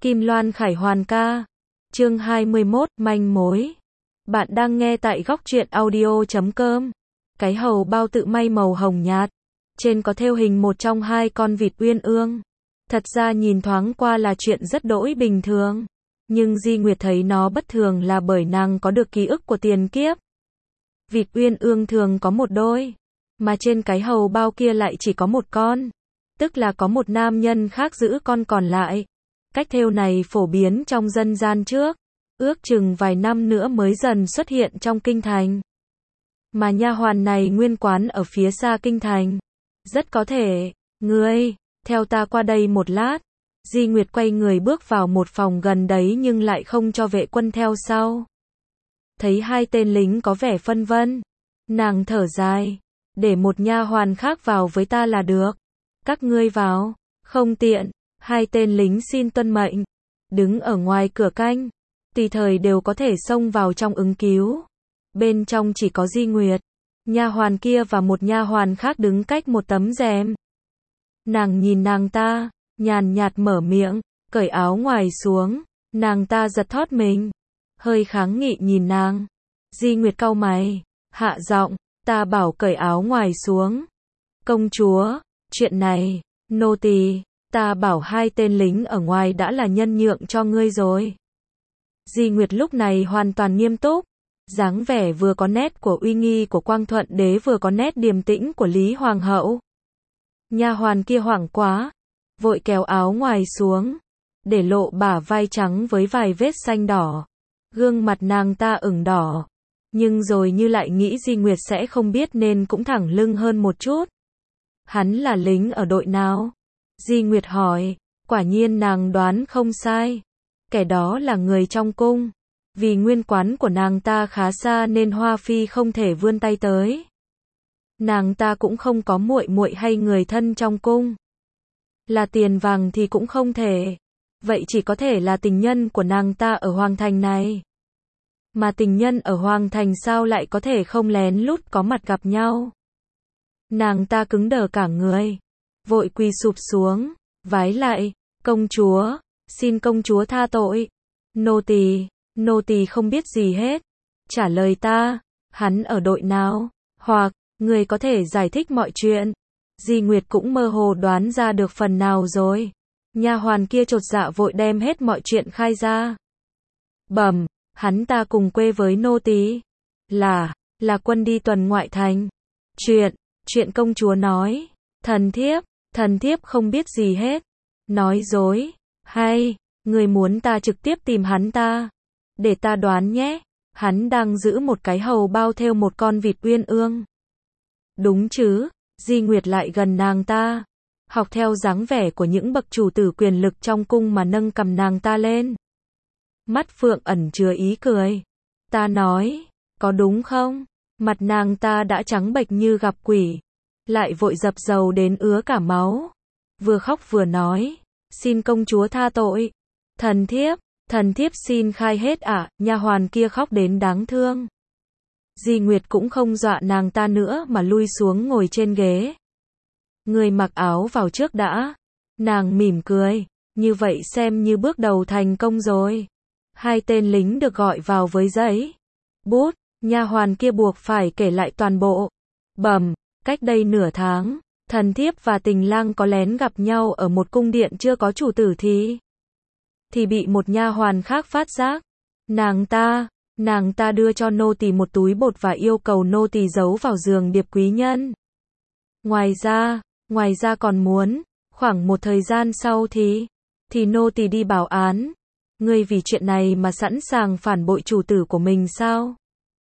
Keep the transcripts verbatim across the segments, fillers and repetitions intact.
Kim Loan Khải Hoàn ca. Chương hai mươi mốt, manh mối. Bạn đang nghe tại góc truyện audio chấm com. Cái hầu bao tự may màu hồng nhạt. Trên có thêu hình một trong hai con vịt uyên ương. Thật ra nhìn thoáng qua là chuyện rất đỗi bình thường. Nhưng Di Nguyệt thấy nó bất thường là bởi nàng có được ký ức của tiền kiếp. Vịt uyên ương thường có một đôi. Mà trên cái hầu bao kia lại chỉ có một con. Tức là có một nam nhân khác giữ con còn lại. Cách thêu này phổ biến trong dân gian trước, ước chừng vài năm nữa mới dần xuất hiện trong kinh thành. Mà nha hoàn này nguyên quán ở phía xa kinh thành. Rất có thể, ngươi, theo ta qua đây một lát. Di Nguyệt quay người bước vào một phòng gần đấy nhưng lại không cho vệ quân theo sau. Thấy hai tên lính có vẻ phân vân. Nàng thở dài, để một nha hoàn khác vào với ta là được. Các ngươi vào, không tiện. Hai tên lính xin tuân mệnh, đứng ở ngoài cửa canh, tùy thời đều có thể xông vào trong ứng cứu. Bên trong chỉ có Di Nguyệt, nha hoàn kia và một nha hoàn khác đứng cách một tấm rèm. Nàng nhìn nàng ta, nhàn nhạt mở miệng, cởi áo ngoài xuống, nàng ta giật thót mình, hơi kháng nghị nhìn nàng. Di Nguyệt cau mày, hạ giọng, ta bảo cởi áo ngoài xuống. Công chúa, chuyện này, nô tỳ, ta bảo hai tên lính ở ngoài đã là nhân nhượng cho ngươi rồi. Di Nguyệt lúc này hoàn toàn nghiêm túc, dáng vẻ vừa có nét của uy nghi của Quang Thuận Đế vừa có nét điềm tĩnh của Lý Hoàng hậu. Nha hoàn kia hoảng quá, vội kéo áo ngoài xuống, để lộ bả vai trắng với vài vết xanh đỏ. Gương mặt nàng ta ửng đỏ, nhưng rồi như lại nghĩ Di Nguyệt sẽ không biết nên cũng thẳng lưng hơn một chút. Hắn là lính ở đội nào? Di Nguyệt hỏi, quả nhiên nàng đoán không sai. Kẻ đó là người trong cung. Vì nguyên quán của nàng ta khá xa nên Hoa Phi không thể vươn tay tới. Nàng ta cũng không có muội muội hay người thân trong cung. Là tiền vàng thì cũng không thể. Vậy chỉ có thể là tình nhân của nàng ta ở Hoàng Thành này. Mà tình nhân ở Hoàng Thành sao lại có thể không lén lút có mặt gặp nhau? Nàng ta cứng đờ cả người, vội quỳ sụp xuống, vái lại, công chúa, xin công chúa tha tội. Nô tỳ, nô tỳ không biết gì hết. Trả lời ta, hắn ở đội nào? Hoặc, người có thể giải thích mọi chuyện. Di Nguyệt cũng mơ hồ đoán ra được phần nào rồi. Nha hoàn kia chột dạ vội đem hết mọi chuyện khai ra. Bẩm, hắn ta cùng quê với nô tỳ. Là, là quân đi tuần ngoại thành. Chuyện, chuyện công chúa nói. Thần thiếp, thần thiếp không biết gì hết. Nói dối, hay, người muốn ta trực tiếp tìm hắn ta. Để ta đoán nhé, hắn đang giữ một cái hầu bao thêu một con vịt uyên ương. Đúng chứ? Di Nguyệt lại gần nàng ta, học theo dáng vẻ của những bậc chủ tử quyền lực trong cung mà nâng cầm nàng ta lên. Mắt phượng ẩn chứa ý cười. Ta nói, có đúng không? Mặt nàng ta đã trắng bệch như gặp quỷ, lại vội dập dầu đến ứa cả máu. Vừa khóc vừa nói, xin công chúa tha tội. Thần thiếp, thần thiếp xin khai hết ạ. À, nha hoàn kia khóc đến đáng thương. Di Nguyệt cũng không dọa nàng ta nữa mà lui xuống ngồi trên ghế. Người mặc áo vào trước đã. Nàng mỉm cười, như vậy xem như bước đầu thành công rồi. Hai tên lính được gọi vào với giấy, bút, nha hoàn kia buộc phải kể lại toàn bộ. Bẩm, cách đây nửa tháng, thần thiếp và tình lang có lén gặp nhau ở một cung điện chưa có chủ tử thì thì bị một nha hoàn khác phát giác. Nàng ta, nàng ta đưa cho nô tỳ một túi bột và yêu cầu nô tỳ giấu vào giường điệp quý nhân. Ngoài ra, ngoài ra còn muốn, khoảng một thời gian sau thì thì nô tỳ đi báo án. Ngươi vì chuyện này mà sẵn sàng phản bội chủ tử của mình sao?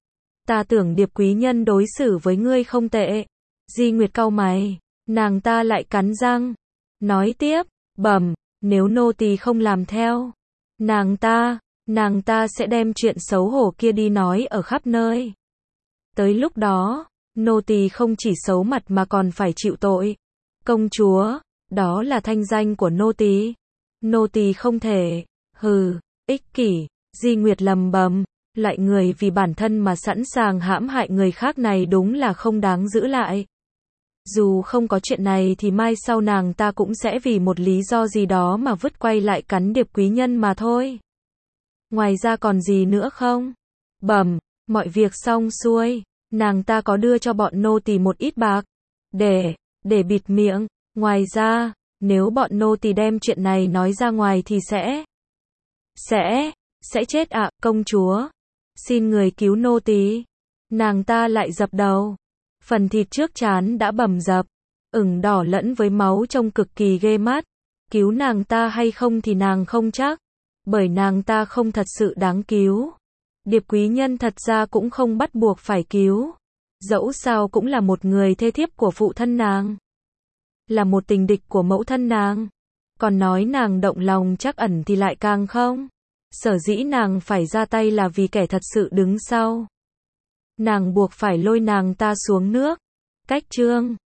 Ta tưởng điệp quý nhân đối xử với ngươi không tệ. Di Nguyệt cau mày, nàng ta lại cắn răng, nói tiếp, bẩm, nếu nô tỳ không làm theo, nàng ta, nàng ta sẽ đem chuyện xấu hổ kia đi nói ở khắp nơi. Tới lúc đó, nô tỳ không chỉ xấu mặt mà còn phải chịu tội. Công chúa, đó là thanh danh của nô tỳ. Nô tỳ không thể, hừ, ích kỷ. Di Nguyệt lầm bầm, loại người vì bản thân mà sẵn sàng hãm hại người khác này đúng là không đáng giữ lại. Dù không có chuyện này thì mai sau nàng ta cũng sẽ vì một lý do gì đó mà vứt quay lại cắn Điệp Quý Nhân mà thôi. Ngoài ra còn gì nữa không? Bẩm, mọi việc xong xuôi, nàng ta có đưa cho bọn nô tỳ một ít bạc, để, để bịt miệng. Ngoài ra, nếu bọn nô tỳ đem chuyện này nói ra ngoài thì sẽ, sẽ, sẽ chết ạ, công chúa. Xin người cứu nô tỳ. Nàng ta lại dập đầu. Phần thịt trước trán đã bầm dập, ửng đỏ lẫn với máu trông cực kỳ ghê mắt. Cứu nàng ta hay không thì nàng không chắc, bởi nàng ta không thật sự đáng cứu. Điệp Quý Nhân thật ra cũng không bắt buộc phải cứu. Dẫu sao cũng là một người thê thiếp của phụ thân nàng, là một tình địch của mẫu thân nàng. Còn nói nàng động lòng trắc ẩn thì lại càng không. Sở dĩ nàng phải ra tay là vì kẻ thật sự đứng sau. Nàng buộc phải lôi nàng ta xuống nước. Cách chương